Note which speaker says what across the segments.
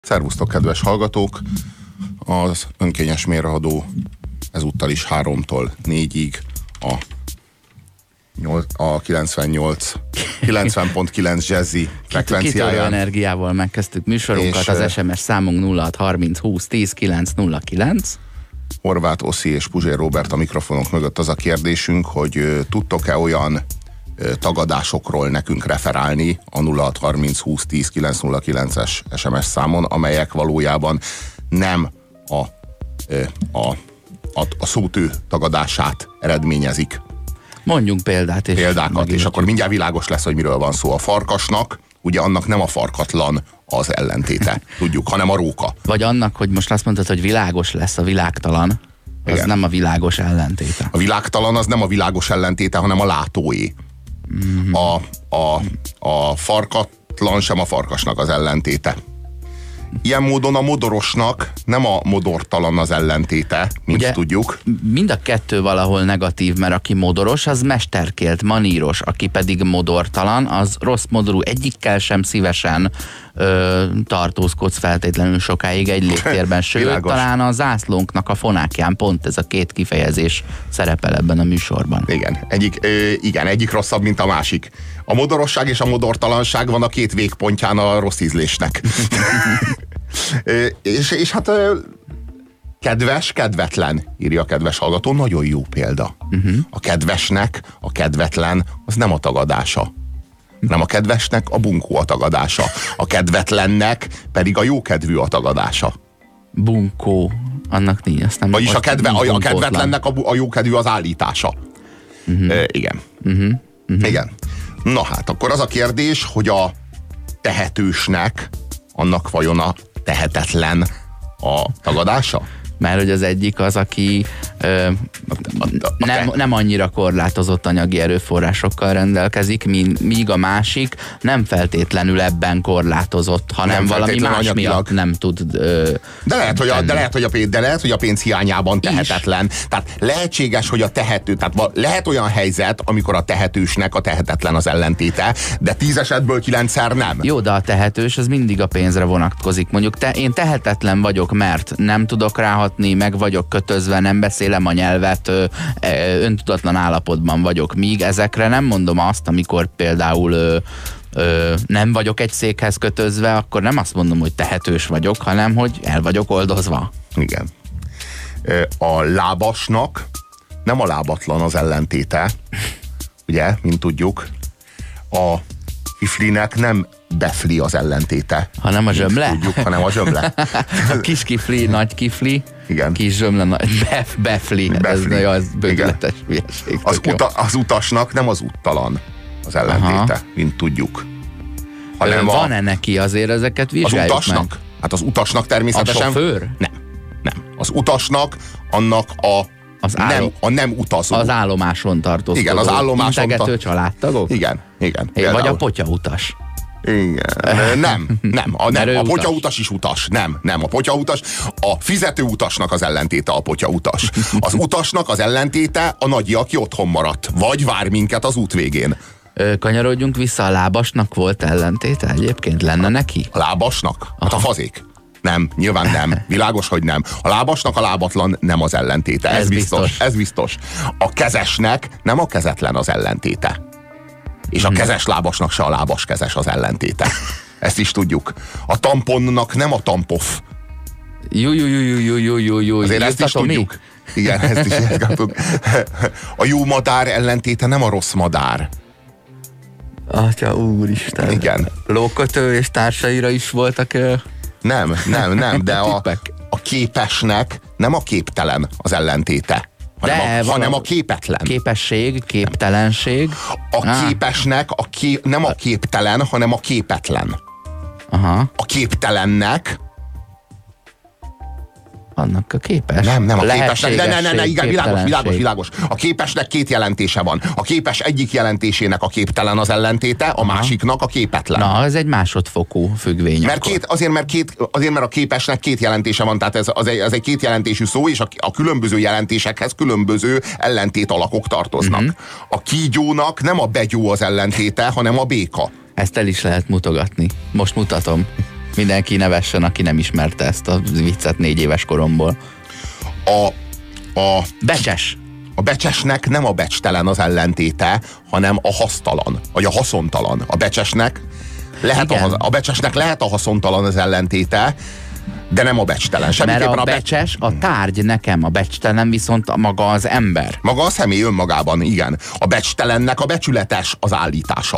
Speaker 1: Szervusztok, kedves hallgatók! Az önkényes mérvadó ezúttal is 3-tól 4-ig a 90.9 jazzy frekvenciáján.
Speaker 2: Kitörő energiával megkezdtük műsorunkat, az SMS számunk 0630 20 10 909.
Speaker 1: Horváth Oszi és Puzsér Róbert a mikrofonok mögött. Az a kérdésünk, hogy tudtok-e olyan tagadásokról nekünk referálni a 0630 20 10 909-es SMS számon, amelyek valójában nem a szótő tagadását eredményezik.
Speaker 2: Mondjunk
Speaker 1: példákat, és akkor mindjárt világos lesz, hogy miről van szó. A farkasnak, ugye annak nem a farkatlan az ellentéte, tudjuk, hanem a róka.
Speaker 2: Vagy annak, hogy most azt mondtad, hogy világos lesz a világtalan, az igen. Nem a világos ellentéte.
Speaker 1: A világtalan az nem a világos ellentéte, hanem a látóé. Mm-hmm. A farkatlan sem a farkasnak az ellentéte. Ilyen módon a modorosnak nem a modortalan az ellentéte, mint ugye, tudjuk.
Speaker 2: Mind a kettő valahol negatív, mert aki modoros, az mesterkélt, maníros, aki pedig modortalan, az rossz modorú. Egyikkel sem szívesen tartózkodsz feltétlenül sokáig egy légtérben. Sőt, talán a zászlónknak a fonákján pont ez a két kifejezés szerepel ebben a műsorban.
Speaker 1: Igen, egyik rosszabb, mint a másik. A modorosság és a modortalanság van a két végpontján a rossz ízlésnek. és hát kedves, kedvetlen, írja a kedves hallgató, nagyon jó példa. A kedvesnek a kedvetlen az nem a tagadása, hanem a kedvesnek a bunkó a tagadása. A kedvetlennek pedig a jókedvű a tagadása.
Speaker 2: Bunkó, annak nincs, azt nem.
Speaker 1: Vagyis a kedvetlennek a jókedvű az állítása. Igen. Igen. Na hát, akkor az a kérdés, hogy a tehetősnek annak vajon a tehetetlen a tagadása?
Speaker 2: Mert hogy az egyik az, aki nem annyira korlátozott anyagi erőforrásokkal rendelkezik, míg a másik nem feltétlenül ebben korlátozott, hanem nem valami más anyagilag miatt nem tud
Speaker 1: de lehet, hogy a pénz hiányában tehetetlen. Tehát lehetséges, hogy a tehető, tehát lehet olyan helyzet, amikor a tehetősnek a tehetetlen az ellentéte, de 10 esetből 9-szer nem.
Speaker 2: Jó, de a tehetős az mindig a pénzre vonatkozik. Mondjuk én tehetetlen vagyok, mert nem tudok ráhatni, meg vagyok kötözve, nem beszélem a nyelvet, öntudatlan állapotban vagyok. Míg ezekre nem mondom azt, amikor például nem vagyok egy székhez kötözve, akkor nem azt mondom, hogy tehetős vagyok, hanem hogy el vagyok oldozva.
Speaker 1: Igen. A lábasnak nem a lábatlan az ellentéte, ugye, mint tudjuk. A kiflinek nem befli az ellentéte.
Speaker 2: Hanem a zsömle?
Speaker 1: Tudjuk, hanem a zsömle.
Speaker 2: A kis kifli, nagy kifli,
Speaker 1: igen.
Speaker 2: Kis zsömle, befli. Ez bőgületes hülyeség.
Speaker 1: Az utasnak nem az úttalan az ellentéte, aha, mint tudjuk.
Speaker 2: Van-e neki azért ezeket vizsgáljuk
Speaker 1: az utasnak?
Speaker 2: Meg?
Speaker 1: Hát az utasnak természetesen...
Speaker 2: A sofőr?
Speaker 1: Nem. Az utasnak annak a nem utazó.
Speaker 2: Az állomáson tartózkodó.
Speaker 1: Igen, az állomáson
Speaker 2: integető családtagok?
Speaker 1: Igen.
Speaker 2: Vagy a potyautas.
Speaker 1: Igen. Nem. A potyautas is utas. Nem. A potyautas, a fizető utasnak az ellentéte a potyautas. Az utasnak az ellentéte a nagyi, aki otthon maradt. Vagy vár minket az út végén.
Speaker 2: Kanyarodjunk vissza, a lábasnak volt ellentéte egyébként? Lenne neki?
Speaker 1: A lábasnak? Hát a fazék. Nem, nyilván nem. Világos, hogy nem. A lábasnak a lábatlan nem az ellentéte. Ez biztos. A kezesnek nem a kezetlen az ellentéte. És a kezes lábasnak se a lábas kezes az ellentéte. Ezt is tudjuk. A tamponnak nem a tampof.
Speaker 2: Jó.
Speaker 1: Azért ezt is tudjuk. Igen, ezt is tudjuk. A jó madár ellentéte nem a rossz madár.
Speaker 2: Atya úristen.
Speaker 1: Igen.
Speaker 2: Lókötő és társaira is voltak...
Speaker 1: Nem, de a képesnek nem a képtelen az ellentéte, hanem a képetlen.
Speaker 2: Képesség, képtelenség.
Speaker 1: A képesnek nem a képtelen, hanem a képetlen.
Speaker 2: Aha.
Speaker 1: A képtelennek
Speaker 2: annak a képes.
Speaker 1: Nem, a képesnek. Ne, igen, világos. A képesnek két jelentése van. A képes egyik jelentésének a képtelen az ellentéte, a másiknak a képetlen.
Speaker 2: Na, ez egy másodfokú függvény.
Speaker 1: Azért, mert a képesnek két jelentése van, tehát ez egy két jelentésű szó, és a különböző jelentésekhez különböző ellentét alakok tartoznak. A kígyónak nem a begyó az ellentéte, hanem a béka.
Speaker 2: Ezt el is lehet mutogatni. Most mutatom. Mindenki nevessen, aki nem ismerte ezt a viccet 4 éves koromból. Becses.
Speaker 1: A becsesnek nem a becstelen az ellentéte, hanem a hasztalan, vagy a haszontalan. A becsesnek lehet a haszontalan az ellentéte, de nem a becstelen.
Speaker 2: Mert a becses a tárgy nekem, a becstelen viszont maga az ember.
Speaker 1: Maga a személy önmagában, igen. A becstelennek a becsületes az állítása.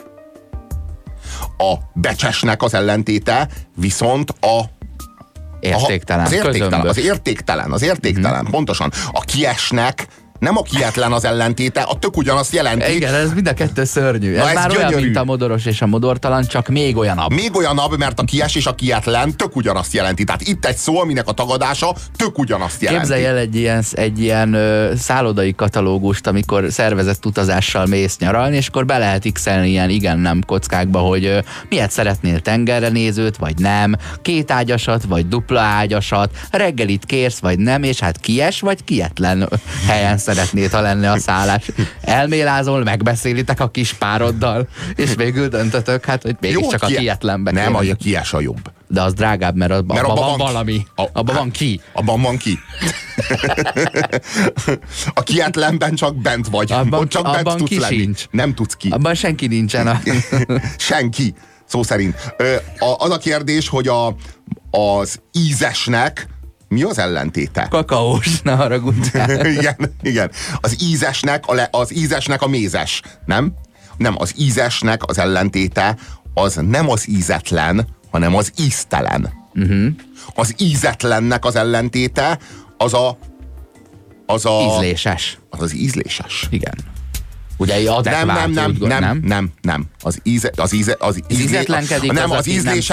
Speaker 1: A becsesnek az ellentéte viszont
Speaker 2: értéktelen.
Speaker 1: Az értéktelen, pontosan. A kiesnek nem a kietlen az ellentéte, a tök ugyanazt jelenti.
Speaker 2: Igen, ez mind a kettő szörnyű. Ez már gyönyörű. Olyan, mint a modoros és a modortalan, csak még olyanabb.
Speaker 1: Még olyanabb, mert a kies és a kietlen tök ugyanazt jelenti. Tehát itt egy szó, aminek a tagadása tök ugyanazt jelenti.
Speaker 2: Képzelj el egy ilyen szállodai katalógust, amikor szervezett utazással mész nyaralni, és akkor be lehet x-elni ilyen igen-nem kockákba, hogy miért szeretnél tengerre nézőt, vagy nem, 2 ágyasat, vagy dupla ágyasat, reggelit kérsz, vagy nem, és hát kies, vagy kietlen helyen szeretnéd, ha lenne a szállás. Elmélázol, megbeszélitek a kis pároddal, és végül döntötök, hát, hogy mégiscsak a kietlenbe.
Speaker 1: Nem, a kies a jobb.
Speaker 2: De az drágább, mert abban van valami. Abban van ki.
Speaker 1: Abban van ki. A kietlenben csak bent vagy.
Speaker 2: Abban
Speaker 1: bent tudsz lenni.
Speaker 2: Sincs.
Speaker 1: Nem tudsz ki.
Speaker 2: Abban senki nincsen.
Speaker 1: Senki. Szó szerint. Az a kérdés, hogy az ízesnek mi az ellentéte?
Speaker 2: Kakaós, ne haragudjál.
Speaker 1: igen. Az ízesnek a mézes, nem? Nem, az ízesnek az ellentéte az nem az ízetlen, hanem az íztelen. Az ízetlennek az ellentéte az a
Speaker 2: ízléses.
Speaker 1: Az ízléses.
Speaker 2: Igen. Ugye adekvát,
Speaker 1: nem. Az
Speaker 2: ízetlenkedik,
Speaker 1: nem, az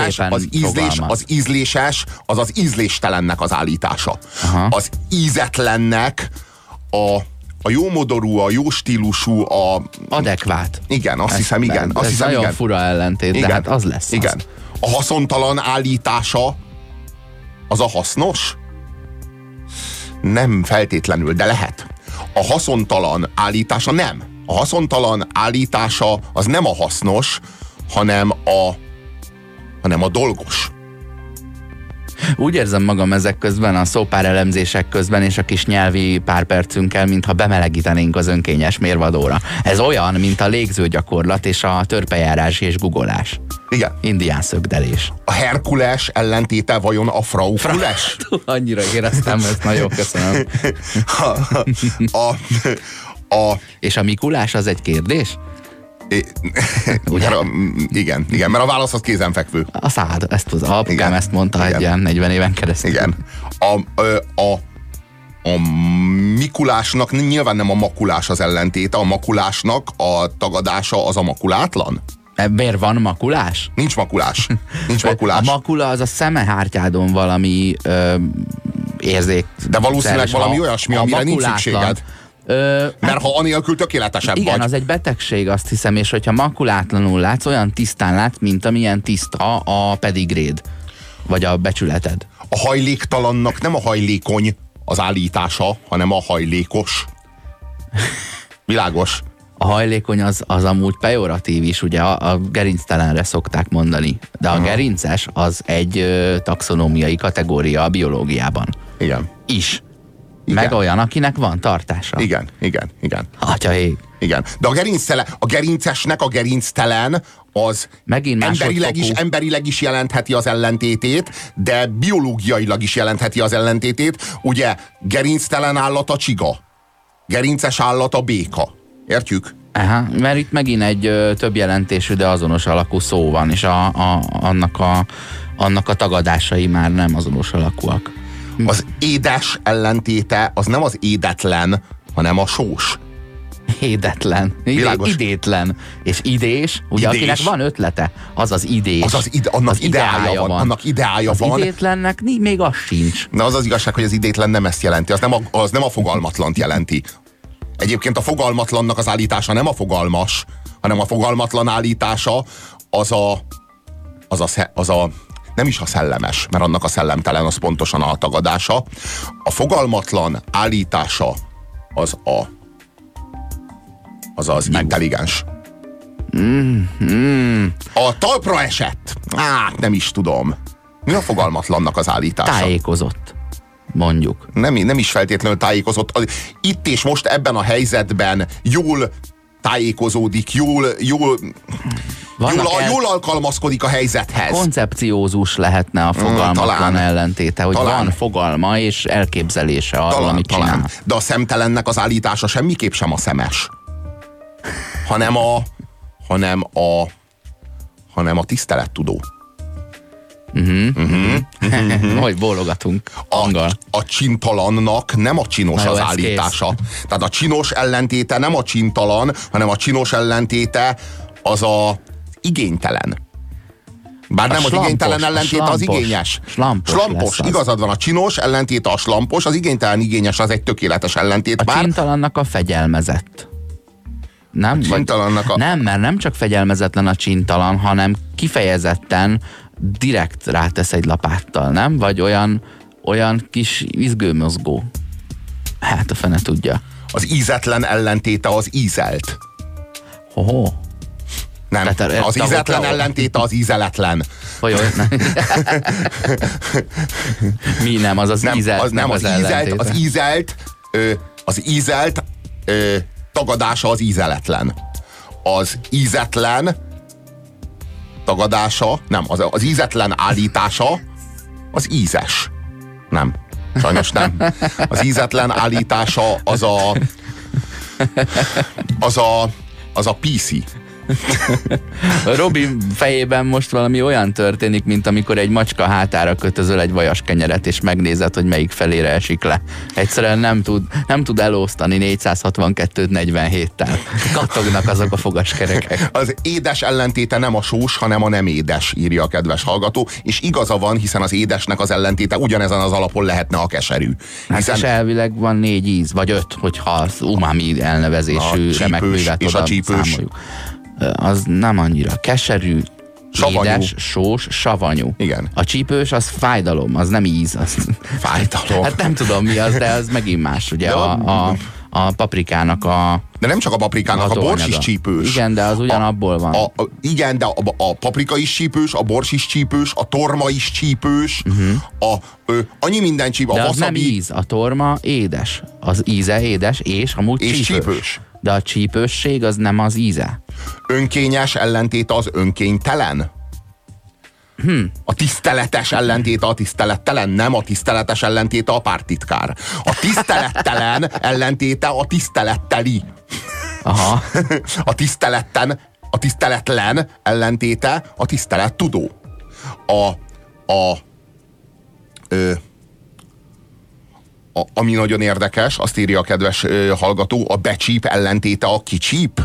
Speaker 1: ízléses, az az ízléstelennek az állítása.
Speaker 2: Aha.
Speaker 1: Az ízetlennek a jó modorú, a jó stílusú,
Speaker 2: adekvát.
Speaker 1: Igen, azt hiszem, igen.
Speaker 2: Ez nagyon fura ellentét,
Speaker 1: igen,
Speaker 2: de hát az lesz.
Speaker 1: Igen. Az. A haszontalan állítása az a hasznos? Nem feltétlenül, de lehet. A haszontalan állítása nem. A haszontalan állítása az nem a hasznos, hanem a dolgos.
Speaker 2: Úgy érzem magam ezek közben, a szópár elemzések közben és a kis nyelvi pár percünkkel, mintha bemelegítenénk az önkényes mérvadóra. Ez olyan, mint a légzőgyakorlat és a törpejárás és guggolás.
Speaker 1: Igen.
Speaker 2: Indián szögdelés.
Speaker 1: A Herkules ellentéte vajon a Fraukules?
Speaker 2: Annyira éreztem, ezt nagyon köszönöm. És a Mikulás az egy kérdés?
Speaker 1: Igen, mert a válasz az kézenfekvő.
Speaker 2: A szád, az apukám ezt mondta egy ilyen 40 éven keresztül.
Speaker 1: Igen. A Mikulásnak nyilván nem a makulás az ellentéte, a makulásnak a tagadása az a makulátlan.
Speaker 2: Miért van makulás?
Speaker 1: Nincs makulás.
Speaker 2: A makula az a szemehártyádon valami érzék.
Speaker 1: De valószínűleg valami olyasmi, amire nincs szükséged. Mert ha anélkül tökéletesebb
Speaker 2: igen,
Speaker 1: vagy.
Speaker 2: Az egy betegség, azt hiszem, és hogyha makulátlanul látsz, olyan tisztán látsz, mint amilyen tiszta a pedigréd, vagy a becsületed.
Speaker 1: A hajléktalannak nem a hajlékony az állítása, hanem a hajlékos. Világos.
Speaker 2: A hajlékony az amúgy pejoratív is, ugye a gerinctelenre szokták mondani. De a gerinces az egy taxonómiai kategória a biológiában.
Speaker 1: Igen.
Speaker 2: Is. Igen. Meg olyan, akinek van tartása.
Speaker 1: Igen.
Speaker 2: Atyaég.
Speaker 1: Igen. De a gerincesnek a gerinctelen az emberileg is jelentheti az ellentétét, de biológiailag is jelentheti az ellentétét. Ugye gerinctelen állat a csiga, gerinces állat a béka. Értjük?
Speaker 2: Aha, mert itt megint egy több jelentésű, de azonos alakú szó van, és annak a tagadásai már nem azonos alakúak.
Speaker 1: Az édes ellentéte az nem az édetlen, hanem a sós.
Speaker 2: Édetlen. Idétlen. És idés, ugye idés. Akinek van ötlete, az az idés.
Speaker 1: Annak ideája van.
Speaker 2: Az idétlennek még az sincs.
Speaker 1: Na az igazság, hogy az idétlen nem ezt jelenti, az nem a fogalmatlant jelenti. Egyébként a fogalmatlannak az állítása nem a fogalmas, hanem a fogalmatlan állítása az a nem is a szellemes, mert annak a szellemtelen az pontosan a tagadása. A fogalmatlan állítása az intelligens. A talpra esett. Nem is tudom. Mi a fogalmatlannak az állítása?
Speaker 2: Tájékozott, mondjuk.
Speaker 1: Nem is feltétlenül tájékozott. Itt és most ebben a helyzetben jól tájékozódik, jól alkalmazkodik a helyzethez.
Speaker 2: Koncepciózus lehetne a fogalmatlan ellentéte, hogy van fogalma és elképzelése arról, amit csinál.
Speaker 1: De a szemtelennek az állítása semmiképp sem a szemes, hanem a tisztelettudó.
Speaker 2: Hogy bólogatunk.
Speaker 1: A csintalannak nem a csinos az állítása. Tehát a csinos ellentéte nem a csintalan, hanem a csinos ellentéte az a igénytelen. Bár nem az igénytelen ellentéte az igényes. Slampos. Igazad van, a csinos ellentéte a slampos, az igénytelen igényes az egy tökéletes ellentét.
Speaker 2: A csintalannak a fegyelmezett. Nem? Nem, mert nem csak fegyelmezetlen a csintalan, hanem kifejezetten direkt rátesz egy lapáttal, nem? Vagy olyan kis izgőmozgó. Hát a fene tudja.
Speaker 1: Az ízetlen ellentéte az ízelt. Nem, az ízetlen ellentéte az ízeletlen.
Speaker 2: Hogy mi nem, az ízelt.
Speaker 1: Az ízelt tagadása az ízeletlen. Az ízetlen tagadása, nem, az ízetlen állítása az ízes. Nem, sajnos nem. Az ízetlen állítása az a PC.
Speaker 2: Robi fejében most valami olyan történik, mint amikor egy macska hátára kötözöl egy vajas kenyeret, és megnézed, hogy melyik felére esik le. Egyszerűen nem tud elosztani 462-t 47-tel. Kattognak azok a fogaskerekek.
Speaker 1: Az édes ellentéte nem a sós, hanem a nem édes, írja a kedves hallgató, és igaza van, hiszen az édesnek az ellentéte ugyanezen az alapon lehetne a keserű.
Speaker 2: Hiszen... Hát és elvileg van 4 íz, vagy 5, hogyha az umami elnevezésű remek művet oda számoljuk. Az nem annyira keserű, savanyú. Édes, sós, savanyú.
Speaker 1: Igen.
Speaker 2: A csípős az fájdalom, az nem íz. Az...
Speaker 1: Fájdalom.
Speaker 2: Hát nem tudom mi az, de az megint más. Ugye a paprikának
Speaker 1: De nem csak a paprikának, a bors is csípős.
Speaker 2: Igen, de az ugyanabból van.
Speaker 1: Igen, de a paprika is csípős, a bors is csípős, a torma is csípős, annyi minden csípős.
Speaker 2: De az nem íz, a torma édes. Az íze édes, és amúgy csípős. De a csípősség az nem az íze.
Speaker 1: Önkényes ellentéte az önkénytelen? A tiszteletes ellentéte a tisztelettelen, nem a tiszteletes ellentéte a párttitkár. A tisztelettelen ellentéte a tiszteletteli.
Speaker 2: Aha.
Speaker 1: A tiszteletlen ellentéte a tisztelettudó. Ami nagyon érdekes, azt írja a kedves hallgató, a becsíp ellentéte a kicsíp?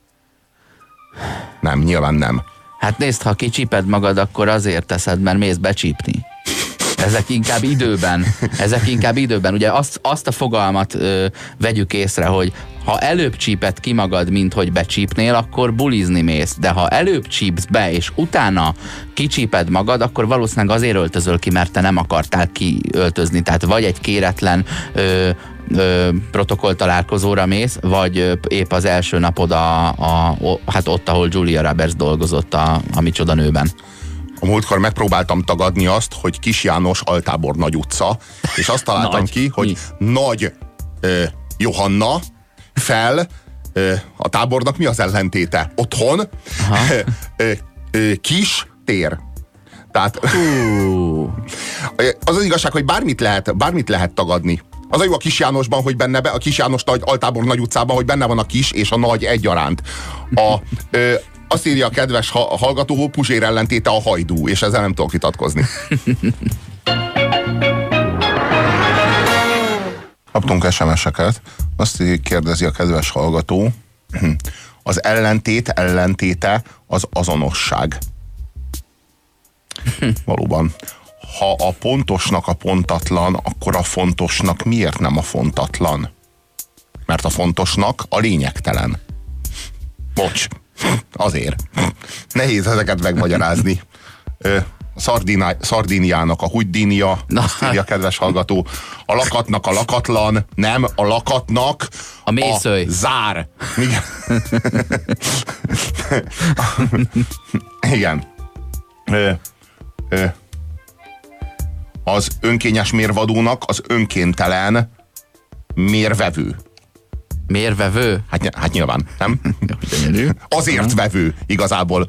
Speaker 1: Nem, nyilván nem.
Speaker 2: Hát nézd, ha kicsíped magad, akkor azért teszed, mert mész becsípni. Ezek inkább időben. Ugye azt a fogalmat vegyük észre, hogy ha előbb csíped ki magad, mint hogy becsípnél, akkor bulizni mész. De ha előbb csípsz be, és utána kicsíped magad, akkor valószínűleg azért öltözöl ki, mert te nem akartál kiöltözni. Tehát vagy egy kéretlen protokolltalálkozóra mész, vagy épp az első napod hát ott, ahol Julia Roberts dolgozott a Micsoda nőben.
Speaker 1: A múltkor megpróbáltam tagadni azt, hogy Kis János Altábor Nagy utca, és azt találtam ki, hogy Nagy Johanna fel a tábornak mi az ellentéte? Otthon Kis tér. Tehát az igazság, hogy bármit lehet tagadni. Az a jó a Kis Jánosban, hogy a Kis János Altábor Nagy utcában, hogy benne van a kis és a nagy egyaránt. Azt írja a kedves hallgató, Puzsér ellentéte a hajdú, és ezzel nem tudok vitatkozni. Kaptunk SMS-eket. Azt kérdezi a kedves hallgató, az ellentéte az azonosság. Valóban. Ha a pontosnak a pontatlan, akkor a fontosnak miért nem a fontatlan? Mert a fontosnak a lényegtelen. Bocs. Azért. Nehéz ezeket megmagyarázni. Szardíniának a Hugydínia, azt írja kedves hallgató. A lakatnak a lakatlan, nem, a lakatnak
Speaker 2: a mészöly.
Speaker 1: A zár. Igen. Igen. Az önkényes mérvadónak az önkéntelen mérvevő.
Speaker 2: Mérvevő?
Speaker 1: Hát nyilván, nem? Azért vevő, igazából.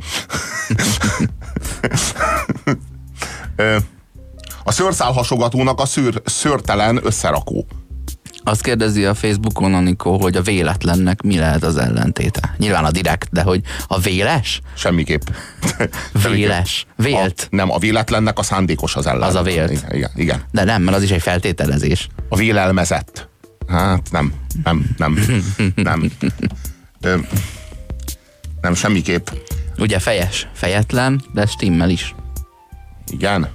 Speaker 1: A szőrszálhasogatónak a szőrtelen összerakó.
Speaker 2: Azt kérdezi a Facebookon Anikó, hogy a véletlennek mi lehet az ellentéte. Nyilván a direkt, de hogy a véles?
Speaker 1: Semmiképp.
Speaker 2: Véles. Vélt.
Speaker 1: Nem, a véletlennek a szándékos az ellen.
Speaker 2: Az a vélt.
Speaker 1: Igen.
Speaker 2: De nem, mert az is egy feltételezés.
Speaker 1: A vélelmezett. Hát nem, semmiképp.
Speaker 2: Ugye fejetlen, de stimmel is.
Speaker 1: Igen.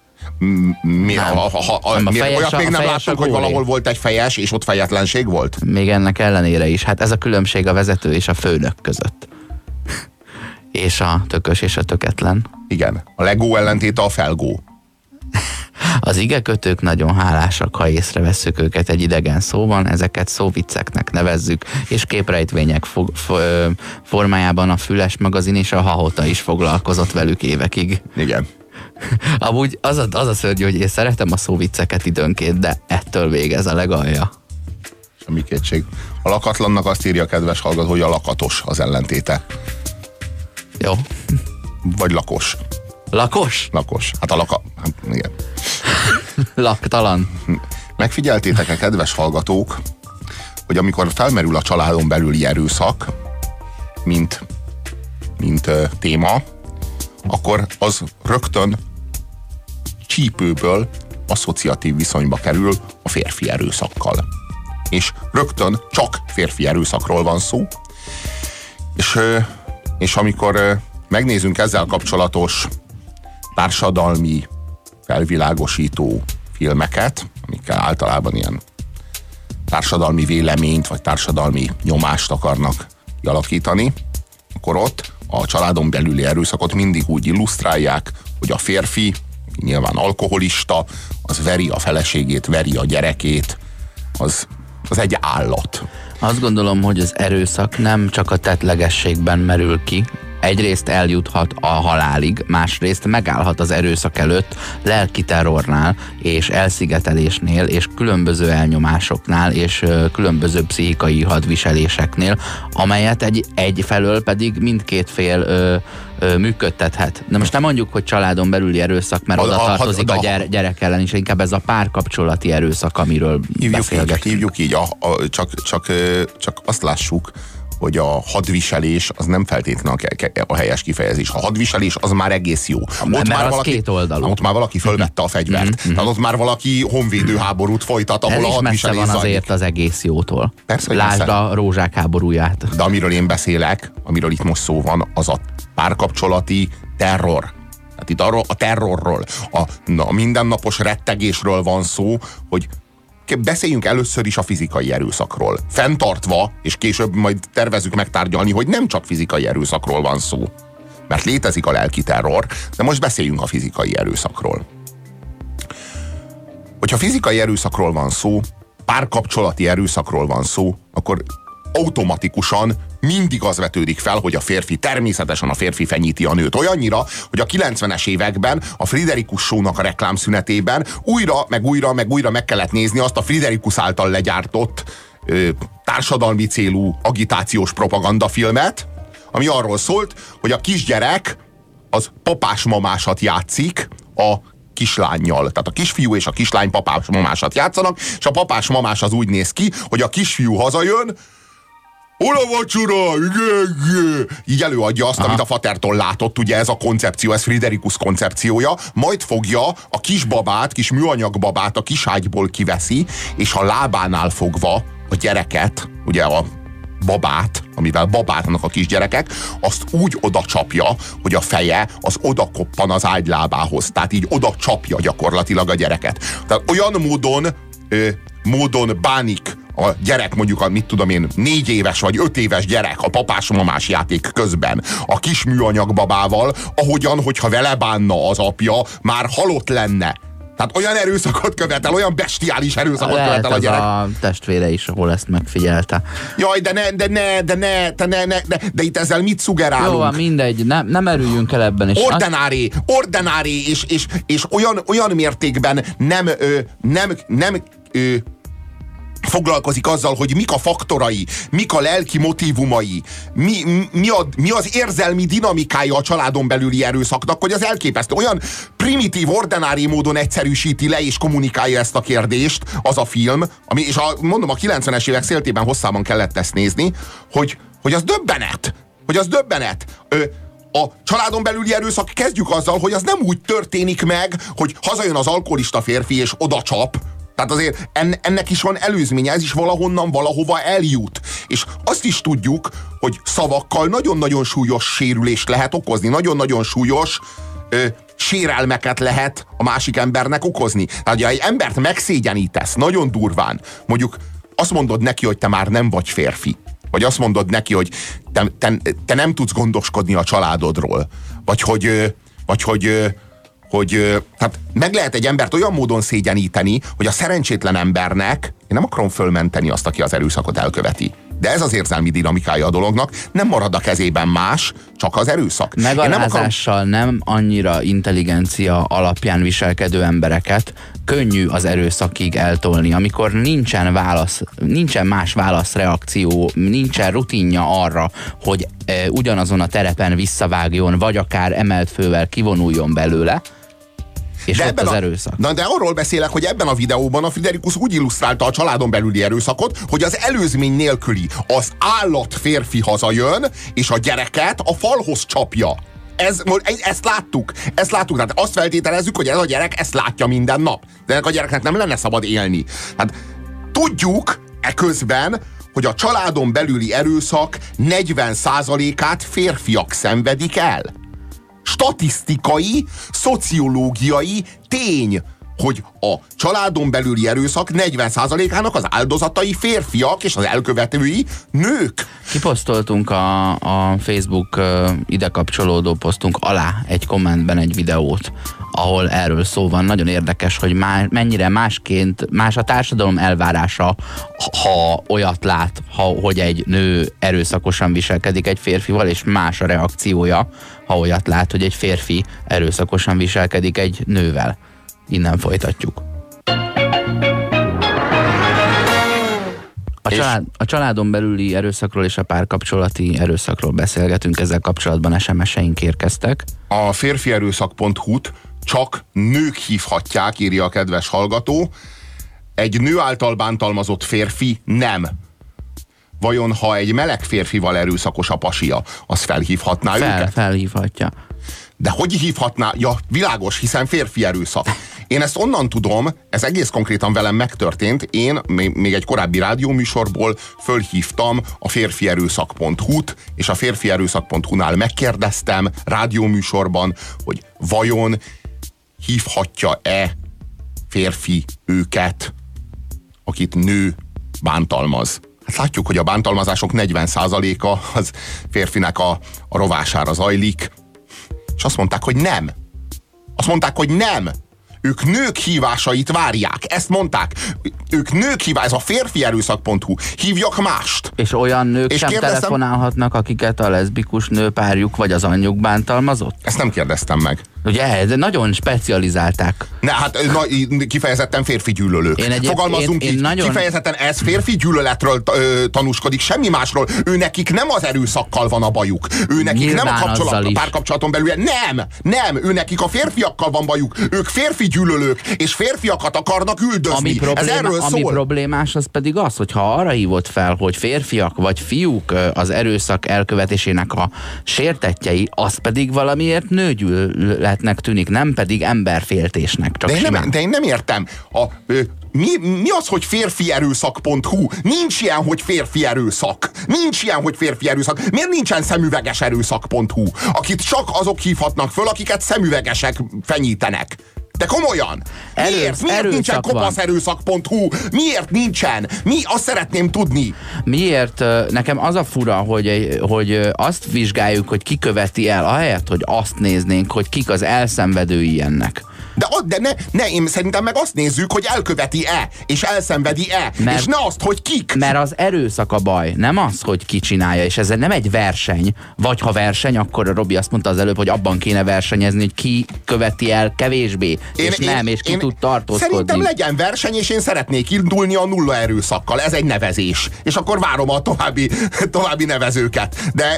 Speaker 1: Olyat még nem láttunk, hogy valahol volt egy fejes, és ott fejetlenség volt?
Speaker 2: Még ennek ellenére is. Hát ez a különbség a vezető és a főnök között. És a tökös és a töketlen.
Speaker 1: Igen. A legó ellentéte a felgó.
Speaker 2: Az igekötők nagyon hálásak, ha észrevesszük őket egy idegen szóban, ezeket szóvicceknek nevezzük, és képrejtvények formájában a Füles magazin és a Hahota is foglalkozott velük évekig.
Speaker 1: Igen.
Speaker 2: Amúgy az a szörnyű, hogy én szeretem a szóvicceket időnként, de ettől végez a legalja.
Speaker 1: Semmi kétség. A lakatlannak azt írja a kedves hallgató, hogy a lakatos az ellentéte.
Speaker 2: Jó.
Speaker 1: Vagy lakos.
Speaker 2: Lakos?
Speaker 1: Lakos. Hát hát igen.
Speaker 2: Laktalan.
Speaker 1: Megfigyeltétek-e, kedves hallgatók, hogy amikor felmerül a családon belüli erőszak, mint téma, akkor az rögtön csípőből asszociatív viszonyba kerül a férfi erőszakkal. És rögtön csak férfi erőszakról van szó. És amikor megnézünk ezzel kapcsolatos társadalmi felvilágosító filmeket, amikkel általában ilyen társadalmi véleményt vagy társadalmi nyomást akarnak kialakítani, akkor ott a családon belüli erőszakot mindig úgy illusztrálják, hogy a férfi, nyilván alkoholista, az veri a feleségét, veri a gyerekét, az egy állat.
Speaker 2: Azt gondolom, hogy az erőszak nem csak a tettlegességben merül ki, egyrészt eljuthat a halálig, másrészt megállhat az erőszak előtt lelki terrornál, és elszigetelésnél, és különböző elnyomásoknál, és különböző pszichikai hadviseléseknél, amelyet egyfelől pedig mindkét fél működtethet. De most nem mondjuk, hogy családon belüli erőszak, mert oda tartozik a gyerek ellen is, inkább ez a párkapcsolati erőszak, amiről beszélgetünk.
Speaker 1: Hívjuk így, csak azt lássuk, hogy a hadviselés az nem feltétlenül a helyes kifejezés. A hadviselés az már egész jó. Ott már valaki fölvette a fegyvert. Tehát ott már valaki honvédő háborút folytat, ahol a hadviselés
Speaker 2: messze van azért az egész jótól.
Speaker 1: Persze,
Speaker 2: lásd a rózsák háborúját.
Speaker 1: De amiről én beszélek, amiről itt most szó van, az a párkapcsolati terror. Tehát itt arról a terrorról, a mindennapos rettegésről van szó, hogy beszéljünk először is a fizikai erőszakról. Fenntartva, és később majd tervezzük megtárgyalni, hogy nem csak fizikai erőszakról van szó. Mert létezik a lelki terror, de most beszéljünk a fizikai erőszakról. Hogyha fizikai erőszakról van szó, párkapcsolati erőszakról van szó, akkor automatikusan mindig az vetődik fel, hogy természetesen a férfi fenyíti a nőt. Olyannyira, hogy a 90-es években a Friderikus Show-nak a reklámszünetében újra meg kellett nézni azt a Friderikus által legyártott társadalmi célú agitációs propagandafilmet, ami arról szólt, hogy a kisgyerek az papás-mamásat játszik a kislánnyal. Tehát a kisfiú és a kislány papás-mamásat játszanak, és a papás-mamás az úgy néz ki, hogy a kisfiú hazajön, hol a vacsora? Így előadja azt, amit a fatertól látott, ugye ez a koncepció, ez Friderikus koncepciója, majd fogja a kisbabát, kis műanyagbabát a kiságyból kiveszi, és a lábánál fogva a gyereket, ugye a babát, amivel babálnak a kisgyerekek, azt úgy oda csapja, hogy a feje az oda koppan az ágylábához. Tehát így oda csapja gyakorlatilag a gyereket. Tehát olyan módon bánik a gyerek mondjuk, mit tudom én, 4 éves vagy 5 éves gyerek a papás-mamás játék közben a kis műanyag babával, ahogyan, hogyha vele bánna az apja, már halott lenne. Tehát olyan erőszakot követel, olyan bestiális erőszakot követel a gyerek.
Speaker 2: A testvére is, ahol ezt megfigyelte.
Speaker 1: Jaj, de itt ezzel mit szugerálunk?
Speaker 2: Jó, mindegy, nem erüljünk el ebben is.
Speaker 1: Ordinári, és olyan mértékben nem foglalkozik azzal, hogy mik a faktorai, mik a lelki motívumai, mi az érzelmi dinamikája a családon belüli erőszaknak, hogy az elképesztő. Olyan primitív, ordinári módon egyszerűsíti le és kommunikálja ezt a kérdést az a film, és mondom, a 90-es évek széltében hosszában kellett ezt nézni, hogy az döbbenet. A családon belüli erőszak, kezdjük azzal, hogy az nem úgy történik meg, hogy hazajön az alkoholista férfi és oda csap. Tehát azért ennek is van előzménye, ez is valahonnan, valahova eljut. És azt is tudjuk, hogy szavakkal nagyon-nagyon súlyos sérülést lehet okozni, nagyon-nagyon súlyos sérelmeket lehet a másik embernek okozni. Tehát, ha egy embert megszégyenítesz nagyon durván, mondjuk azt mondod neki, hogy te már nem vagy férfi, vagy azt mondod neki, hogy te nem tudsz gondoskodni a családodról, vagy hogy hát meg lehet egy embert olyan módon szégyeníteni, hogy a szerencsétlen embernek, én nem akarom fölmenteni azt, aki az erőszakot elköveti, de ez az érzelmi dinamikája a dolognak, nem marad a kezében más, csak az erőszak.
Speaker 2: Megalázással nem annyira intelligencia alapján viselkedő embereket könnyű az erőszakig eltolni, amikor nincsen más válaszreakció, nincsen rutinja arra, hogy ugyanazon a terepen visszavágjon, vagy akár emelt fővel kivonuljon belőle, és ott az erőszak.
Speaker 1: De arról beszélek, hogy ebben a videóban a Friderikus úgy illusztrálta a családon belüli erőszakot, hogy az előzmény nélküli, az állat férfi hazajön, és a gyereket a falhoz csapja. Ezt láttuk. Tehát azt feltételezzük, hogy ez a gyerek ezt látja minden nap. De ennek a gyereknek nem lenne szabad élni. Hát tudjuk eközben, hogy a családon belüli erőszak 40%-át férfiak szenvedik el. Statisztikai, szociológiai tény, hogy a családon belüli erőszak 40%-ának az áldozatai férfiak, és az elkövetői nők.
Speaker 2: Kiposztoltunk a Facebook ide kapcsolódó posztunk alá egy kommentben egy videót, ahol erről szó van. Nagyon érdekes, hogy mennyire más a társadalom elvárása, ha olyat lát, hogy egy nő erőszakosan viselkedik egy férfival, és más a reakciója, ha olyat lát, hogy egy férfi erőszakosan viselkedik egy nővel. Innen folytatjuk. A családon belüli erőszakról és a párkapcsolati erőszakról beszélgetünk, ezzel kapcsolatban SMS-eink érkeztek.
Speaker 1: A férfierőszak.hu-t csak nők hívhatják, írja a kedves hallgató. Egy nő által bántalmazott férfi nem. Vajon, ha egy meleg férfival erőszakos a pasia, az felhívhatná őket?
Speaker 2: Felhívhatja.
Speaker 1: De hogy hívhatná? Ja, világos, hiszen férfi erőszak. Én ezt onnan tudom, ez egész konkrétan velem megtörtént, én még egy korábbi rádióműsorból fölhívtam a férfierőszak.hu-t, és a férfierőszak.hu-nál megkérdeztem rádióműsorban, hogy vajon hívhatja-e férfi őket, akit nő bántalmaz. Hát látjuk, hogy a bántalmazások 40%-a az férfinek a rovására zajlik, és azt mondták, hogy nem. Ők nők hívásait várják. Ezt mondták. Ők nők hívás, ez a férfierőszak.hu. Hívjak mást.
Speaker 2: És olyan nők sem telefonálhatnak, akiket a leszbikus nőpárjuk vagy az anyjuk bántalmazott?
Speaker 1: Ezt nem kérdeztem meg.
Speaker 2: Ugye, de nagyon specializálták.
Speaker 1: Kifejezetten férfi gyűlölők. Fogalmazzunk így, kifejezetten ez férfi gyűlöletről tanúskodik, semmi másról. Őnekik nem az erőszakkal van a bajuk. Őnekik nem a párkapcsolaton belül. Nem, őnekik a férfiakkal van bajuk. Ők férfi gyűlölők, és férfiakat akarnak üldözni.
Speaker 2: Ami problémás, az pedig az, hogy ha arra hívott fel, hogy férfiak vagy fiúk az erőszak elkövetésének a sértettjei, az pedig valamiért nőgyűlöletnek tűnik, nem pedig emberféltésnek.
Speaker 1: De én nem értem. Mi az, hogy férfierőszak.hu? Nincs ilyen, hogy férfi erőszak. Miért nincsen szemüveges erőszak.hu? Akit csak azok hívhatnak föl, akiket szemüvegesek fenyítenek. De komolyan! Miért nincsen kopaszerőszak.hu? Miért nincsen? Azt szeretném tudni.
Speaker 2: Miért? Nekem az a fura, hogy azt vizsgáljuk, hogy ki követi el, ahelyett, hogy azt néznénk, hogy kik az elszenvedői ennek.
Speaker 1: De én szerintem meg azt nézzük, hogy elköveti-e, és elszenvedi-e, és ne azt, hogy kik.
Speaker 2: Mert az erőszak a baj, nem az, hogy ki csinálja, és ez nem egy verseny. Vagy ha verseny, akkor Robi azt mondta az előbb, hogy abban kéne versenyezni, hogy ki követi el kevésbé, és ki tud tartózkodni.
Speaker 1: Szerintem legyen verseny, és én szeretnék indulni a nulla erőszakkal. Ez egy nevezés. És akkor várom a további nevezőket.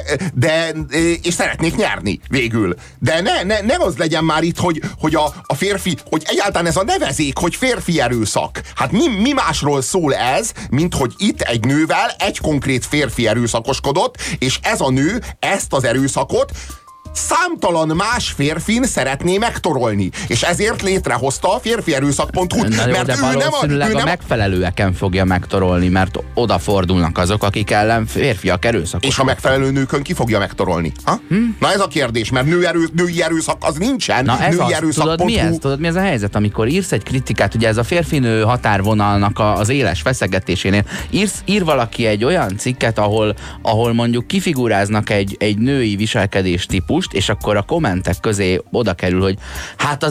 Speaker 1: És szeretnék nyerni végül. De ne az legyen már itt, hogy a férfi, hogy egyáltalán ez a nevezék, hogy férfi erőszak. Hát mi másról szól ez, mint hogy itt egy nővel egy konkrét férfi erőszakoskodott, és ez a nő ezt az erőszakot számtalan más férfin szeretné megtorolni. És ezért létrehozta a férfierőszak.hu-t.
Speaker 2: Mert de valószínűleg a megfelelőeken fogja megtorolni, mert odafordulnak azok, akik ellen férfiak erőszakos.
Speaker 1: És a megfelelő nőkön ki fogja megtorolni? Ha? Na ez a kérdés, mert női erőszak az nincsen.
Speaker 2: Na ez az, tudod mi ez a helyzet? Amikor írsz egy kritikát, ugye ez a férfi-nő határvonalnak az éles feszegetésénél, ír valaki egy olyan cikket, ahol mondjuk kifiguráznak egy női viselkedés típus, és akkor a kommentek közé oda kerül, hogy hát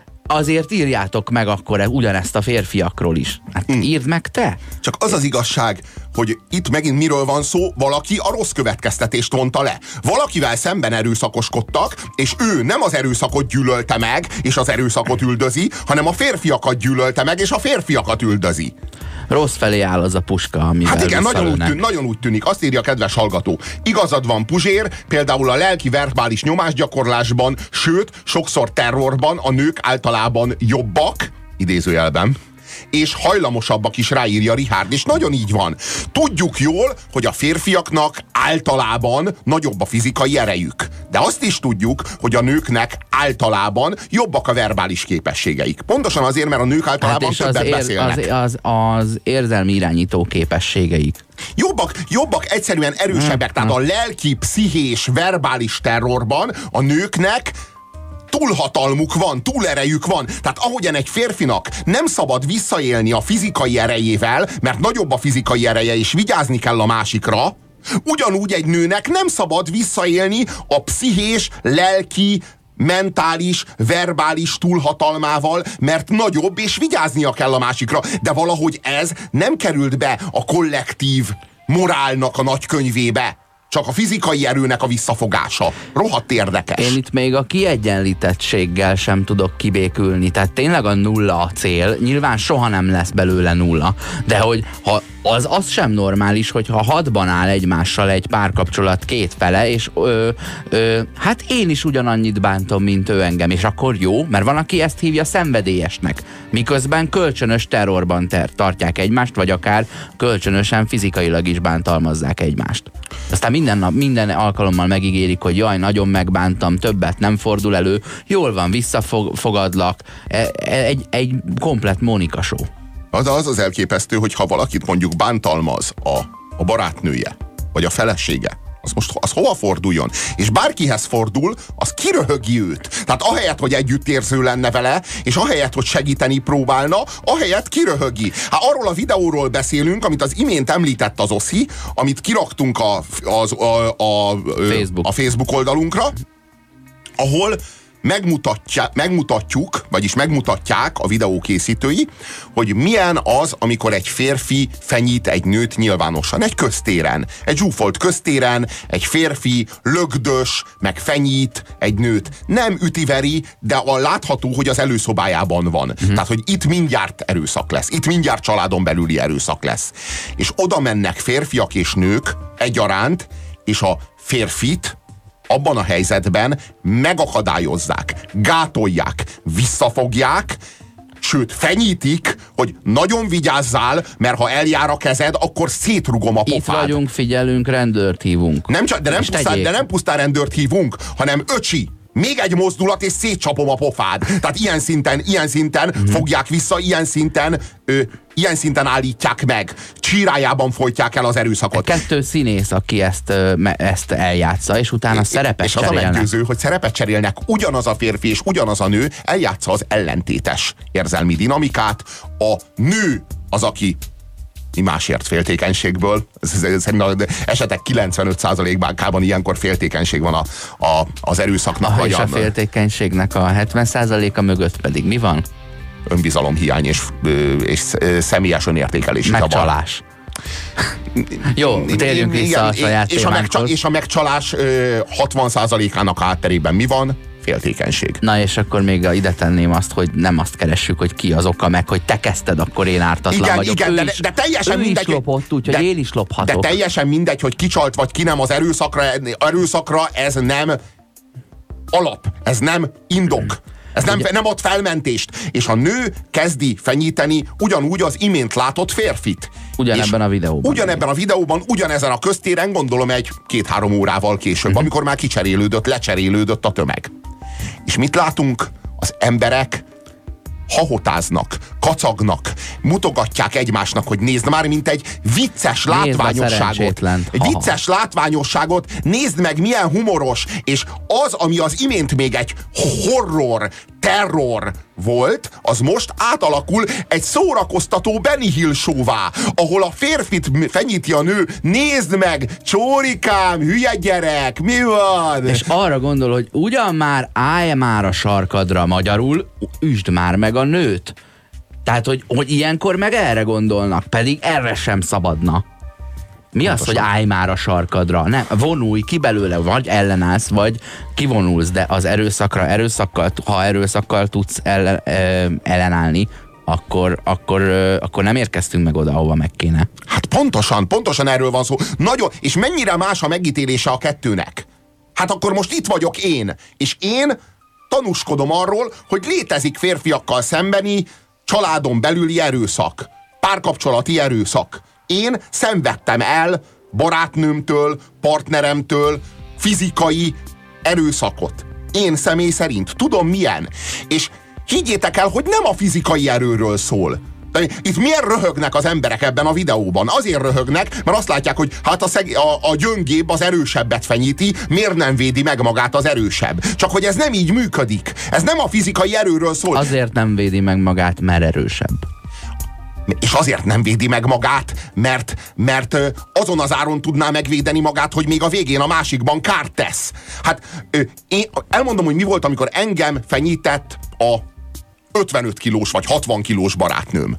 Speaker 2: azért írjátok meg akkor ugyanezt a férfiakról is. Hát írd meg te!
Speaker 1: Csak az az igazság, hogy itt megint miről van szó, valaki a rossz következtetést vonta le. Valakivel szemben erőszakoskodtak, és ő nem az erőszakot gyűlölte meg, és az erőszakot üldözi, hanem a férfiakat gyűlölte meg, és a férfiakat üldözi.
Speaker 2: Rossz felé áll az a puska, amivel
Speaker 1: hát igen, nagyon úgy tűnik. Azt írja a kedves hallgató. Igazad van, Puzsér, például a lelki verbális nyomásgyakorlásban, sőt, sokszor terrorban a nők általában jobbak, idézőjelben, és hajlamosabbak is, ráírja Richard, és nagyon így van. Tudjuk jól, hogy a férfiaknak általában nagyobb a fizikai erejük. De azt is tudjuk, hogy a nőknek általában jobbak a verbális képességeik. Pontosan azért, mert a nők általában többet beszélnek.
Speaker 2: Az érzelmi irányító képességeik.
Speaker 1: Jobbak, egyszerűen erősebbek. Tehát a lelki, pszichés, verbális terrorban a nőknek túlhatalmuk van, túlerejük van. Tehát ahogyan egy férfinak nem szabad visszaélni a fizikai erejével, mert nagyobb a fizikai ereje, és vigyázni kell a másikra, ugyanúgy egy nőnek nem szabad visszaélni a pszichés, lelki, mentális, verbális túlhatalmával, mert nagyobb, és vigyáznia kell a másikra. De valahogy ez nem került be a kollektív morálnak a nagykönyvébe. Csak a fizikai erőnek a visszafogása. Rohadt érdekes.
Speaker 2: Én itt még a kiegyenlítettséggel sem tudok kibékülni. Tehát tényleg a nulla a cél. Nyilván soha nem lesz belőle nulla. De hogy ha az sem normális, hogyha 6-ban áll egymással egy párkapcsolat két fele, és hát én is ugyanannyit bántom, mint ő engem, és akkor jó, mert van, aki ezt hívja szenvedélyesnek. Miközben kölcsönös terrorban tartják egymást, vagy akár kölcsönösen fizikailag is bántalmazzák egymást. Aztán minden alkalommal megígérik, hogy jaj, nagyon megbántam, többet nem fordul elő, jól van, visszafogadlak, egy komplett Mónika show.
Speaker 1: Az elképesztő, hogy ha valakit mondjuk bántalmaz a barátnője, vagy a felesége, az hova forduljon? És bárkihez fordul, az kiröhögi őt. Tehát ahelyett, hogy együttérző lenne vele, és ahelyett, hogy segíteni próbálna, ahelyett kiröhögi. Hát arról a videóról beszélünk, amit az imént említett az Oszi, amit kiraktunk a Facebook oldalunkra, ahol megmutatják a videó készítői, hogy milyen az, amikor egy férfi fenyít egy nőt nyilvánosan, egy köztéren, egy zsúfolt köztéren, egy férfi lögdös, meg fenyít egy nőt. Nem ütiveri, de látható, hogy az előszobájában van. Tehát, hogy itt mindjárt erőszak lesz, itt mindjárt családon belüli erőszak lesz. És oda mennek férfiak és nők egyaránt, és a férfit abban a helyzetben megakadályozzák, gátolják, visszafogják, sőt, fenyítik, hogy nagyon vigyázzál, mert ha eljár a kezed, akkor szétrugom a pofád.
Speaker 2: Itt vagyunk, figyelünk, rendőrt hívunk.
Speaker 1: De nem pusztán rendőrt hívunk, hanem öcsi, még egy mozdulat, és szétcsapom a pofád. Tehát ilyen szinten fogják vissza, ilyen szinten állítják meg. Csírájában folytják el az erőszakot.
Speaker 2: 2 színész, aki ezt eljátsza, és utána szerepet cserélnek.
Speaker 1: És az a meggyőző, hogy szerepet cserélnek, ugyanaz a férfi és ugyanaz a nő eljátsza az ellentétes érzelmi dinamikát. A nő az, aki másért féltékenységből. Szerintem az esetek 95%-ában ilyenkor féltékenység van az erőszaknak.
Speaker 2: És a féltékenységnek a 70%-a mögött pedig mi van?
Speaker 1: Önbizalomhiány és személyes önértékelési zavar.
Speaker 2: Megcsalás. Jó, térjünk vissza a saját témánkhoz.
Speaker 1: És a megcsalás 60%-ának hátterében mi van? Féltékenység.
Speaker 2: Na és akkor még ide tenném azt, hogy nem azt keressük, hogy ki az oka, meg hogy te kezdted, akkor én ártatlan vagyok.
Speaker 1: Igen, de teljesen mindegy.
Speaker 2: Ő is lopott, úgyhogy én is lophatok.
Speaker 1: De teljesen mindegy, hogy kicsalt vagy ki nem, az erőszakra ez nem alap, ez nem indok. Ez nem ad felmentést. És a nő kezdi fenyíteni ugyanúgy az imént látott férfit.
Speaker 2: Ugyanebben a videóban.
Speaker 1: Ugyanebben a videóban, ugyanezen a köztéren, gondolom 1-2-3 órával később, amikor már lecserélődött a tömeg. És mit látunk? Az emberek hahotáznak, kacagnak, mutogatják egymásnak, hogy nézd már, mint egy vicces látványosságot. Egy vicces látványosságot, nézd meg, milyen humoros, és az, ami az imént még egy horror, terror volt, az most átalakul egy szórakoztató Benny Hill show-vá, ahol a férfit fenyíti a nő, nézd meg, csórikám, hülye gyerek, mi van?
Speaker 2: És arra gondol, hogy ugyan már állj már a sarkadra, magyarul, üsd már meg a nőt. Tehát, hogy ilyenkor meg erre gondolnak, pedig erre sem szabadna. Mi az, hogy állj már a sarkadra? Nem, vonulj ki belőle, vagy ellenállsz, vagy kivonulsz, de az ha erőszakkal tudsz ellenállni, akkor nem érkeztünk meg oda, ahova meg kéne.
Speaker 1: Hát pontosan erről van szó. Nagyon, és mennyire más a megítélése a kettőnek? Hát akkor most itt vagyok én, és én tanúskodom arról, hogy létezik férfiakkal szembeni családon belüli erőszak, párkapcsolati erőszak. Én szenvedtem el barátnőmtől, partneremtől fizikai erőszakot. Én személy szerint tudom milyen. És higgyétek el, hogy nem a fizikai erőről szól. De itt miért röhögnek az emberek ebben a videóban? Azért röhögnek, mert azt látják, hogy hát a gyöngébb az erősebbet fenyíti, miért nem védi meg magát az erősebb? Csak hogy ez nem így működik. Ez nem a fizikai erőről szól.
Speaker 2: Azért nem védi meg magát, mert erősebb.
Speaker 1: És azért nem védi meg magát, mert azon az áron tudná megvédeni magát, hogy még a végén a másikban kárt tesz. Hát én elmondom, hogy mi volt, amikor engem fenyített a 55 kilós vagy 60 kilós barátnőm.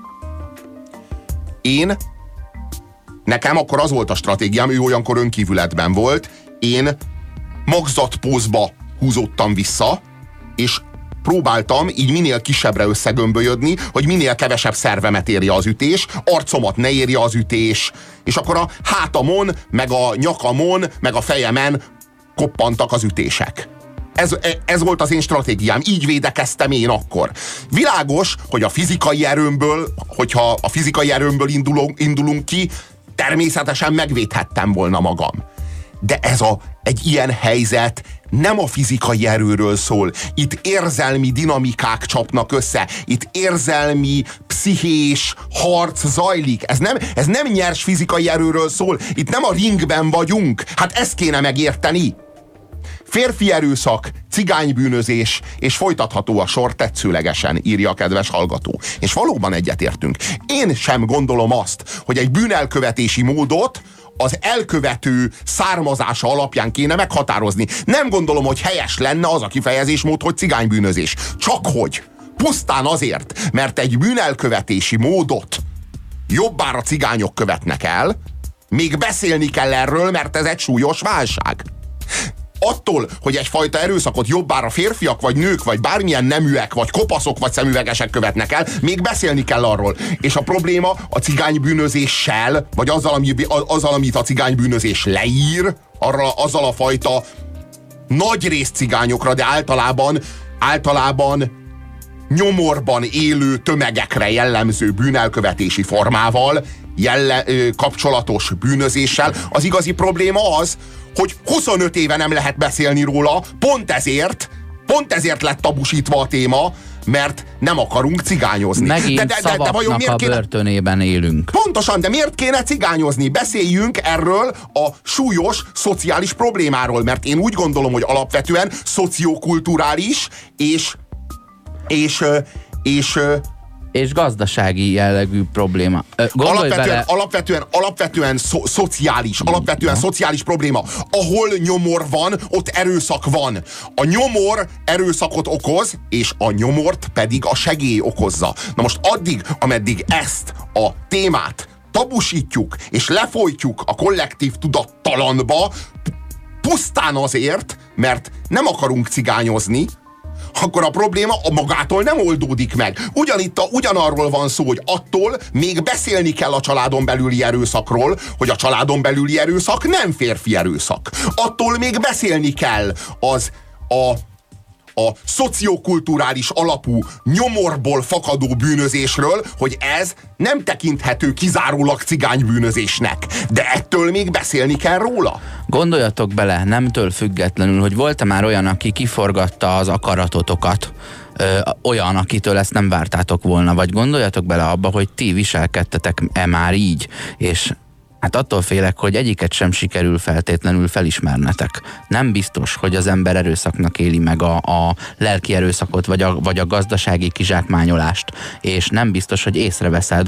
Speaker 1: Nekem akkor az volt a stratégiám, ő olyankor önkívületben volt, én magzatpózba húzódtam vissza, és próbáltam így minél kisebbre összegömbölyödni, hogy minél kevesebb szervemet érje az ütés, arcomat ne érje az ütés, és akkor a hátamon, meg a nyakamon, meg a fejemen koppantak az ütések. Ez volt az én stratégiám, így védekeztem én akkor. Világos, hogy a fizikai erőmből, hogyha a fizikai erőmből indulunk ki, természetesen megvédhettem volna magam. De egy ilyen helyzet nem a fizikai erőről szól. Itt érzelmi dinamikák csapnak össze. Itt érzelmi, pszichés harc zajlik. Ez nem nyers fizikai erőről szól. Itt nem a ringben vagyunk. Hát ezt kéne megérteni. Férfi erőszak, cigánybűnözés, és folytatható a sor tetszőlegesen, írja a kedves hallgató. És valóban egyetértünk. Én sem gondolom azt, hogy egy bűnelkövetési módot az elkövető származása alapján kéne meghatározni. Nem gondolom, hogy helyes lenne az a kifejezésmód, hogy cigánybűnözés. Csak hogy pusztán azért, mert egy bűnelkövetési módot jobbára cigányok követnek el, még beszélni kell erről, mert ez egy súlyos válság. Attól, hogy egyfajta erőszakot jobbára férfiak, vagy nők, vagy bármilyen neműek, vagy kopaszok, vagy szemüvegesek követnek el, még beszélni kell arról. És a probléma a cigánybűnözéssel, vagy azzal, amit a cigánybűnözés leír, azzal a fajta nagy rész cigányokra, de általában nyomorban élő tömegekre jellemző bűnelkövetési formával, kapcsolatos bűnözéssel. Az igazi probléma az, hogy 25 éve nem lehet beszélni róla, pont ezért lett tabusítva a téma, mert nem akarunk cigányozni.
Speaker 2: Megint de vajon miért a börtönében élünk.
Speaker 1: Pontosan, de miért kéne cigányozni? Beszéljünk erről a súlyos szociális problémáról, mert én úgy gondolom, hogy alapvetően szociokulturális és
Speaker 2: gazdasági jellegű probléma.
Speaker 1: Alapvetően szociális probléma. Ahol nyomor van, ott erőszak van. A nyomor erőszakot okoz, és a nyomort pedig a segély okozza. Na most addig, ameddig ezt a témát tabusítjuk, és lefolytjuk a kollektív tudattalanba, pusztán azért, mert nem akarunk cigányozni, akkor a probléma magától nem oldódik meg. Ugyanarról van szó, hogy attól még beszélni kell a családon belüli erőszakról, hogy a családon belüli erőszak nem férfi erőszak. Attól még beszélni kell a szociokulturális alapú nyomorból fakadó bűnözésről, hogy ez nem tekinthető kizárólag cigánybűnözésnek. De ettől még beszélni kell róla.
Speaker 2: Gondoljatok bele, nemtől függetlenül, hogy volt-e már olyan, aki kiforgatta az akaratotokat, olyan, akitől ezt nem vártátok volna, vagy gondoljatok bele abba, hogy ti viselkedtetek-e már így, és hát attól félek, hogy egyiket sem sikerül feltétlenül felismernetek. Nem biztos, hogy az ember erőszaknak éli meg a lelki erőszakot, vagy a gazdasági kizsákmányolást, és nem biztos, hogy észreveszed,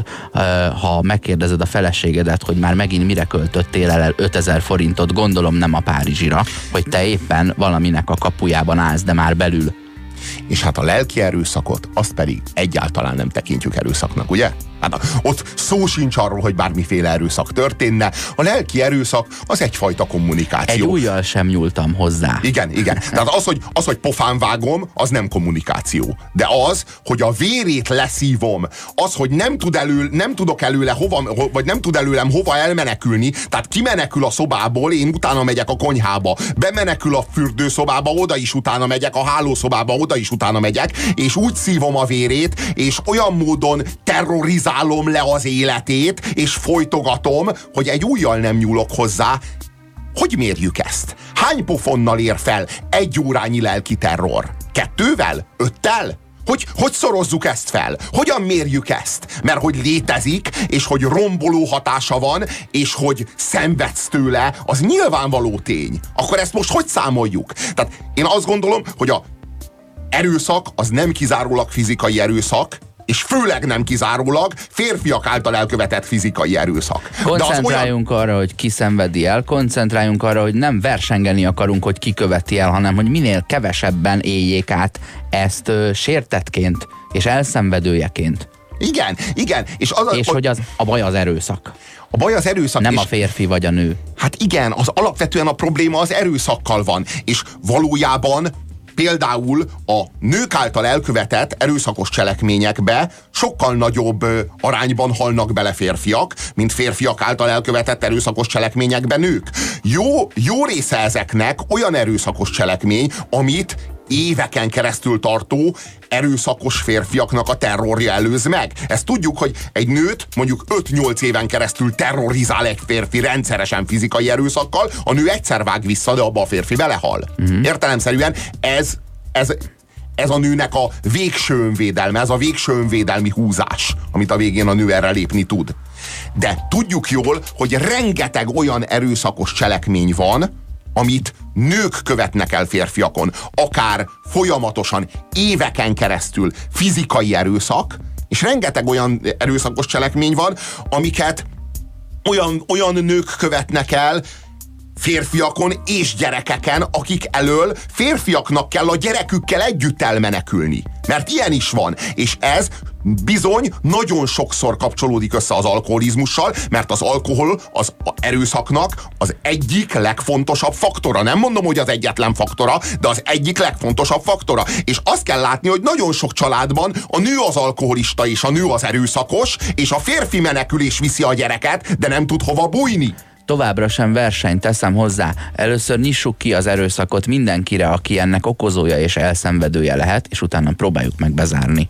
Speaker 2: ha megkérdezed a feleségedet, hogy már megint mire költöttél el 5000 forintot, gondolom nem a Párizsira, hogy te éppen valaminek a kapujában állsz, de már belül.
Speaker 1: És hát a lelki erőszakot, azt pedig egyáltalán nem tekintjük erőszaknak, ugye? Hát ott szó sincs arról, hogy bármiféle erőszak történne. A lelki erőszak az egyfajta kommunikáció.
Speaker 2: Egy ujjal sem nyúltam hozzá.
Speaker 1: Igen. Tehát az, hogy pofán vágom, az nem kommunikáció. De az, hogy a vérét leszívom, az, hogy nem tudok előle vagy nem tud előlem hova elmenekülni, tehát kimenekül a szobából, én utána megyek a konyhába, bemenekül a fürdőszobába, oda is utána megyek, a hálószobába, oda is utána megyek, és úgy szívom a vérét, és olyan módon terrorizálom le az életét, és folytogatom, hogy egy ujjal nem nyúlok hozzá. Hogy mérjük ezt? Hány pofonnal ér fel 1 órányi lelki terror? 2-vel? 5-tel? Hogy szorozzuk ezt fel? Hogyan mérjük ezt? Mert hogy létezik, és hogy romboló hatása van, és hogy szenvedsz tőle, az nyilvánvaló tény. Akkor ezt most hogy számoljuk? Tehát én azt gondolom, hogy a erőszak az nem kizárólag fizikai erőszak, és főleg nem kizárólag férfiak által elkövetett fizikai erőszak.
Speaker 2: Koncentráljunk arra, hogy ki szenvedi el, koncentráljunk arra, hogy nem versengeni akarunk, hogy ki követi el, hanem hogy minél kevesebben éljék át ezt sértettként és elszenvedőjeként.
Speaker 1: Igen. És
Speaker 2: hogy a baj az erőszak.
Speaker 1: A baj az erőszak.
Speaker 2: Nem a férfi vagy a nő.
Speaker 1: Hát igen, alapvetően a probléma az erőszakkal van. És valójában például a nők által elkövetett erőszakos cselekményekbe sokkal nagyobb arányban halnak bele férfiak, mint férfiak által elkövetett erőszakos cselekményekbe nők. Jó része ezeknek olyan erőszakos cselekmény, amit éveken keresztül tartó erőszakos férfiaknak a terrorja előz meg. Ezt tudjuk, hogy egy nőt mondjuk 5-8 éven keresztül terrorizál egy férfi rendszeresen fizikai erőszakkal, a nő egyszer vág vissza, de abba a férfi belehal. Értelemszerűen ez a nőnek a végső önvédelme, ez a végső önvédelmi húzás, amit a végén a nő erre lépni tud. De tudjuk jól, hogy rengeteg olyan erőszakos cselekmény van, amit nők követnek el férfiakon, akár folyamatosan, éveken keresztül fizikai erőszak, és rengeteg olyan erőszakos cselekmény van, amiket olyan nők követnek el férfiakon és gyerekeken, akik elől férfiaknak kell a gyerekükkel együtt elmenekülni. Mert ilyen is van. És ez bizony nagyon sokszor kapcsolódik össze az alkoholizmussal, mert az alkohol az erőszaknak az egyik legfontosabb faktora. Nem mondom, hogy az egyetlen faktora, de az egyik legfontosabb faktora. És azt kell látni, hogy nagyon sok családban a nő az alkoholista és a nő az erőszakos, és a férfi menekül és viszi a gyereket, de nem tud hova bújni.
Speaker 2: Továbbra sem verseny, teszem hozzá. Először nyissuk ki az erőszakot mindenkire, aki ennek okozója és elszenvedője lehet, és utána próbáljuk meg bezárni.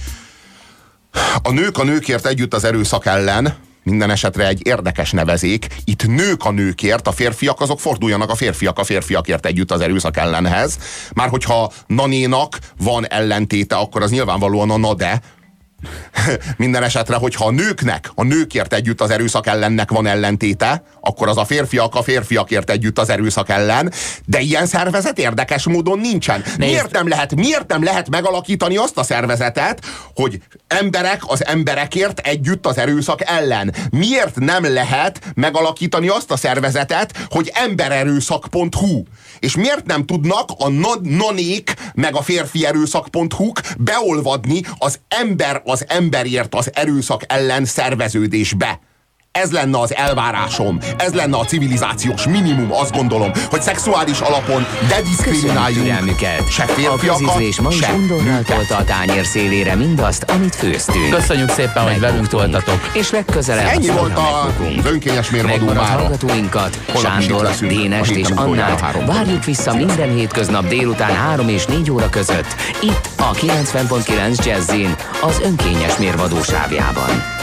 Speaker 1: A nők a nőkért együtt az erőszak ellen minden esetre egy érdekes nevezék. Itt nők a nőkért, a férfiak azok forduljanak a férfiakért együtt az erőszak ellenhez. Már hogyha nanénak van ellentéte, akkor az nyilvánvalóan a nade. Minden esetre, hogyha a nőkért együtt az erőszak ellennek van ellentéte, akkor az a férfiakért együtt az erőszak ellen, de ilyen szervezet érdekes módon nincsen. Miért nem lehet megalakítani azt a szervezetet, hogy emberek az emberekért együtt az erőszak ellen? Miért nem lehet megalakítani azt a szervezetet, hogy embererőszak.hu? És miért nem tudnak a nanék meg a férfierőszak.hu-k beolvadni az emberért az erőszak ellen szerveződésbe? Ez lenne az elvárásom, ez lenne a civilizációs minimum, azt gondolom, hogy szexuális alapon de diszkrimináljunk se férfiakat, se
Speaker 3: tolta a tányér szélére mindazt, amit főztünk.
Speaker 2: Köszönjük szépen, hogy velünk toltatok.
Speaker 3: És legközelebb
Speaker 1: ennyi volt az önkényes mérvadó mára.
Speaker 3: Hallgatóinkat, Sándor, Dénest és Annát várjuk vissza minden hétköznap délután 3 és 4 óra között, itt a 90.9 Jazzin, az önkényes mérvadó sávjában.